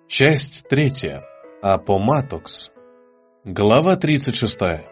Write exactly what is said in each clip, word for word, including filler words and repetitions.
Часть третья. Апоматокс. Глава тридцать шестая.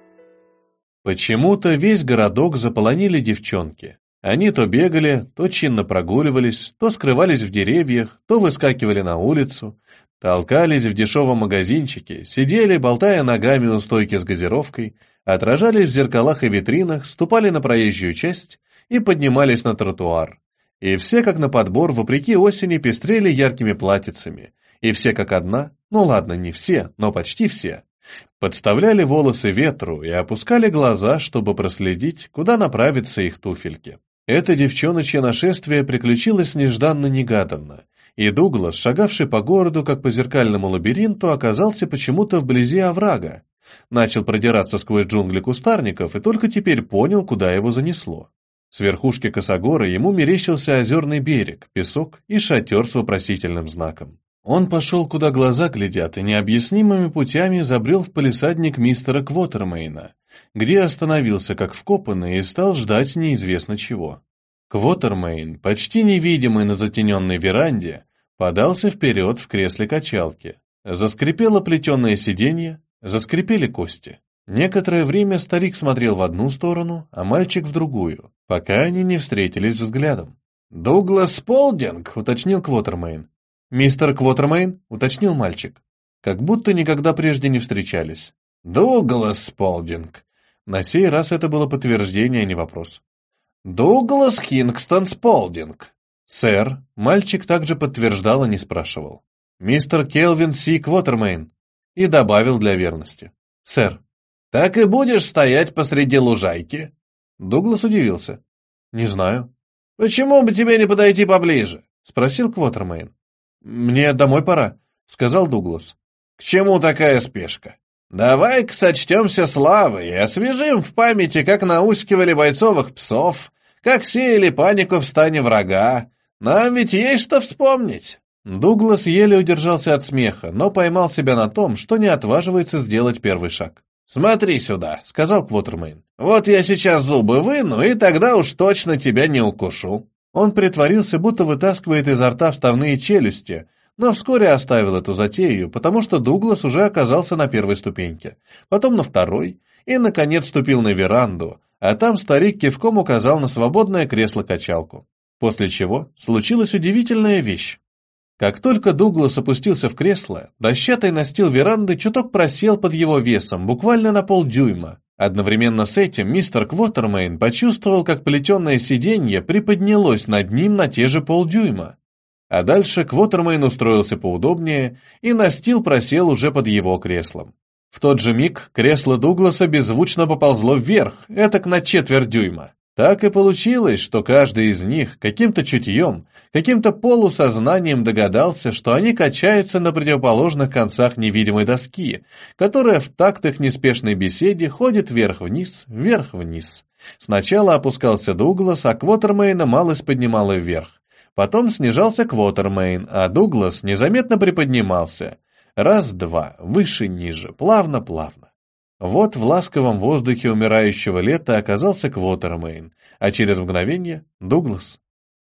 Почему-то весь городок заполонили девчонки. Они то бегали, то чинно прогуливались, то скрывались в деревьях, то выскакивали на улицу, толкались в дешевом магазинчике, сидели, болтая ногами у стойки с газировкой, отражались в зеркалах и витринах, ступали на проезжую часть и поднимались на тротуар. И все, как на подбор, вопреки осени, пестрели яркими платьицами. И все как одна, ну ладно, не все, но почти все, подставляли волосы ветру и опускали глаза, чтобы проследить, куда направятся их туфельки. Это девчоночье нашествие приключилось нежданно-негаданно, и Дуглас, шагавший по городу, как по зеркальному лабиринту, оказался почему-то вблизи оврага, начал продираться сквозь джунгли кустарников и только теперь понял, куда его занесло. С верхушки косогора ему мерещился озерный берег, песок и шатер с вопросительным знаком. Он пошел, куда глаза глядят, и необъяснимыми путями забрел в палисадник мистера Квотермейна, где остановился как вкопанный и стал ждать неизвестно чего. Квотермейн, почти невидимый на затененной веранде, подался вперед в кресле качалки. Заскрипело плетеное сиденье, заскрипели кости. Некоторое время старик смотрел в одну сторону, а мальчик в другую, пока они не встретились взглядом. «Дуглас Сполдинг», — уточнил Квотермейн. «Мистер Квотермейн», — уточнил мальчик. Как будто никогда прежде не встречались. «Дуглас Сполдинг». На сей раз это было подтверждение, а не вопрос. «Дуглас Хингстон Сполдинг». «Сэр», — мальчик также подтверждал и не спрашивал. «Мистер Келвин Си Квотермейн». И добавил для верности. «Сэр». «Так и будешь стоять посреди лужайки?» Дуглас удивился. «Не знаю». «Почему бы тебе не подойти поближе?» — спросил Квотермейн. «Мне домой пора», — сказал Дуглас. «К чему такая спешка? Давай-ка сочтемся славой и освежим в памяти, как наускивали бойцовых псов, как сеяли панику в стане врага. Нам ведь есть что вспомнить». Дуглас еле удержался от смеха, но поймал себя на том, что не отваживается сделать первый шаг. «Смотри сюда», — сказал Квотермейн. «Вот я сейчас зубы выну, и тогда уж точно тебя не укушу». Он притворился, будто вытаскивает изо рта вставные челюсти, но вскоре оставил эту затею, потому что Дуглас уже оказался на первой ступеньке, потом на второй и, наконец, ступил на веранду, а там старик кивком указал на свободное кресло-качалку. После чего случилась удивительная вещь. Как только Дуглас опустился в кресло, дощатый настил веранды чуток просел под его весом, буквально на полдюйма. Одновременно с этим мистер Квотермейн почувствовал, как плетеное сиденье приподнялось над ним на те же полдюйма. А дальше Квотермейн устроился поудобнее, и настил просел уже под его креслом. В тот же миг кресло Дугласа беззвучно поползло вверх, этак на четверть дюйма. Так и получилось, что каждый из них каким-то чутьем, каким-то полусознанием догадался, что они качаются на противоположных концах невидимой доски, которая в такт их неспешной беседе ходит вверх-вниз, вверх-вниз. Сначала опускался Дуглас, а Квотермейна малость поднимала вверх. Потом снижался Квотермейн, а Дуглас незаметно приподнимался. Раз-два, выше-ниже, плавно-плавно. Вот в ласковом воздухе умирающего лета оказался Квотермейн, а через мгновение — Дуглас.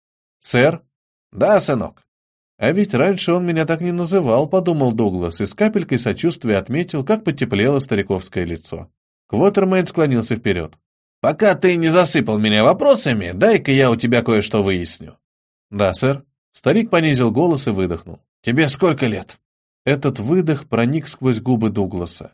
«Сэр?» «Да, сынок». «А ведь раньше он меня так не называл», — подумал Дуглас, и с капелькой сочувствия отметил, как потеплело стариковское лицо. Квотермейн склонился вперед. «Пока ты не засыпал меня вопросами, дай-ка я у тебя кое-что выясню». «Да, сэр». Старик понизил голос и выдохнул. «Тебе сколько лет?» Этот выдох проник сквозь губы Дугласа.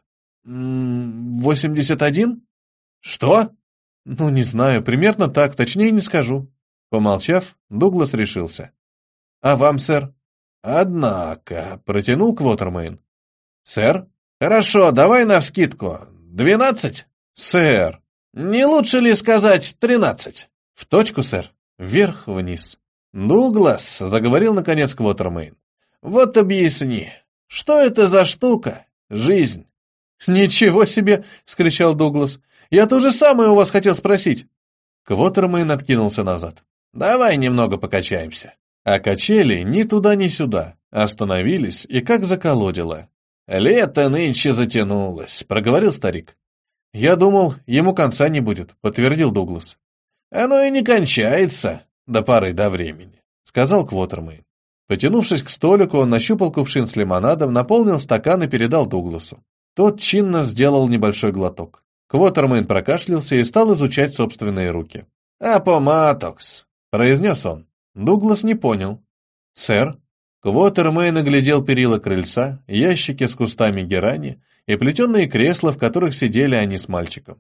«Восемьдесят один?» «Что?» «Ну, не знаю, примерно так, точнее не скажу». Помолчав, Дуглас решился. «А вам, сэр?» «Однако», — протянул Квотермейн. «Сэр?» «Хорошо, давай навскидку. Двенадцать?» «Сэр?» «Не лучше ли сказать тринадцать?» «В точку, сэр. Вверх-вниз». «Дуглас», — заговорил наконец Квотермейн. «Вот объясни, что это за штука? Жизнь?» «Ничего себе!» — вскричал Дуглас. «Я то же самое у вас хотел спросить!» Квотермейн откинулся назад. «Давай немного покачаемся». А качели ни туда, ни сюда. Остановились и как заколодило. «Лето нынче затянулось», — проговорил старик. «Я думал, ему конца не будет», — подтвердил Дуглас. «Оно и не кончается до поры до времени», — сказал Квотермейн. Потянувшись к столику, он нащупал кувшин с лимонадом, наполнил стакан и передал Дугласу. Тот чинно сделал небольшой глоток. Квотермейн прокашлялся и стал изучать собственные руки. «Апоматокс», — произнес он. Дуглас не понял. «Сэр?» Квотермейн оглядел перила крыльца, ящики с кустами герани и плетеные кресла, в которых сидели они с мальчиком.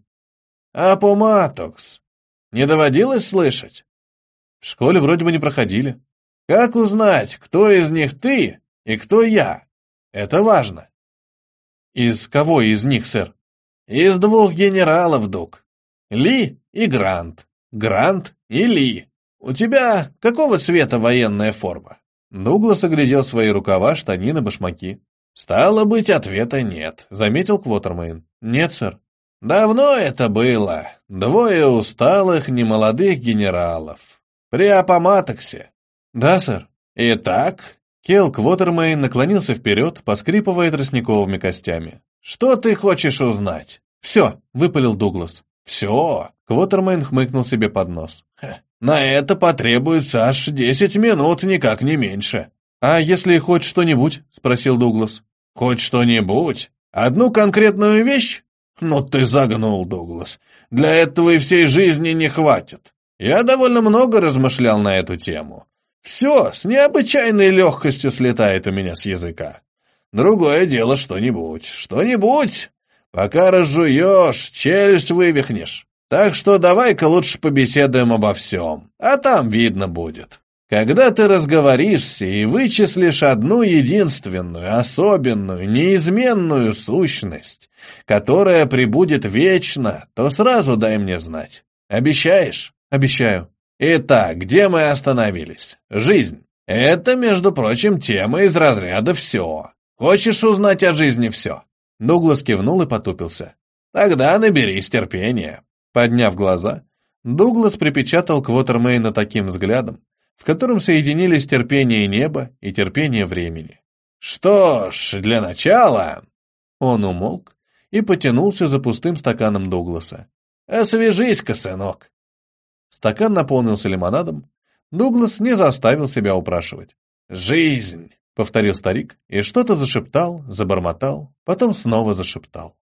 «Апоматокс. Не доводилось слышать?» «В школе вроде бы не проходили». «Как узнать, кто из них ты и кто я? Это важно». «Из кого из них, сэр?» «Из двух генералов, Дуг. Ли и Грант. Грант и Ли. У тебя какого цвета военная форма?» Дуглас оглядел свои рукава, штанины, башмаки. «Стало быть, ответа нет», — заметил Квотермейн. «Нет, сэр». «Давно это было. Двое усталых, немолодых генералов. При Апоматоксе». «Да, сэр». «Итак...» Келл Квотермейн наклонился вперед, поскрипывая тростниковыми костями. «Что ты хочешь узнать?» «Все», — выпалил Дуглас. «Все?» — Квотермейн хмыкнул себе под нос. «На это потребуется аж десять минут, никак не меньше». «А если хоть что-нибудь?» — спросил Дуглас. «Хоть что-нибудь? Одну конкретную вещь? Ну ты загнул, Дуглас. Для этого и всей жизни не хватит. Я довольно много размышлял на эту тему. Все с необычайной легкостью слетает у меня с языка. Другое дело что-нибудь, что-нибудь. Пока разжуешь, челюсть вывихнешь. Так что давай-ка лучше побеседуем обо всем, а там видно будет. Когда ты разговоришься и вычислишь одну единственную, особенную, неизменную сущность, которая пребудет вечно, то сразу дай мне знать. Обещаешь?» «Обещаю». «Итак, где мы остановились? Жизнь. Это, между прочим, тема из разряда «все». Хочешь узнать о жизни все?» Дуглас кивнул и потупился. «Тогда наберись терпения». Подняв глаза, Дуглас припечатал Квотермейна таким взглядом, в котором соединились терпение неба и терпение времени. «Что ж, для начала...» Он умолк и потянулся за пустым стаканом Дугласа. «Освежись-ка, сынок». Стакан наполнился лимонадом. Дуглас не заставил себя упрашивать. «Жизнь!» — повторил старик и что-то зашептал, забормотал, потом снова зашептал.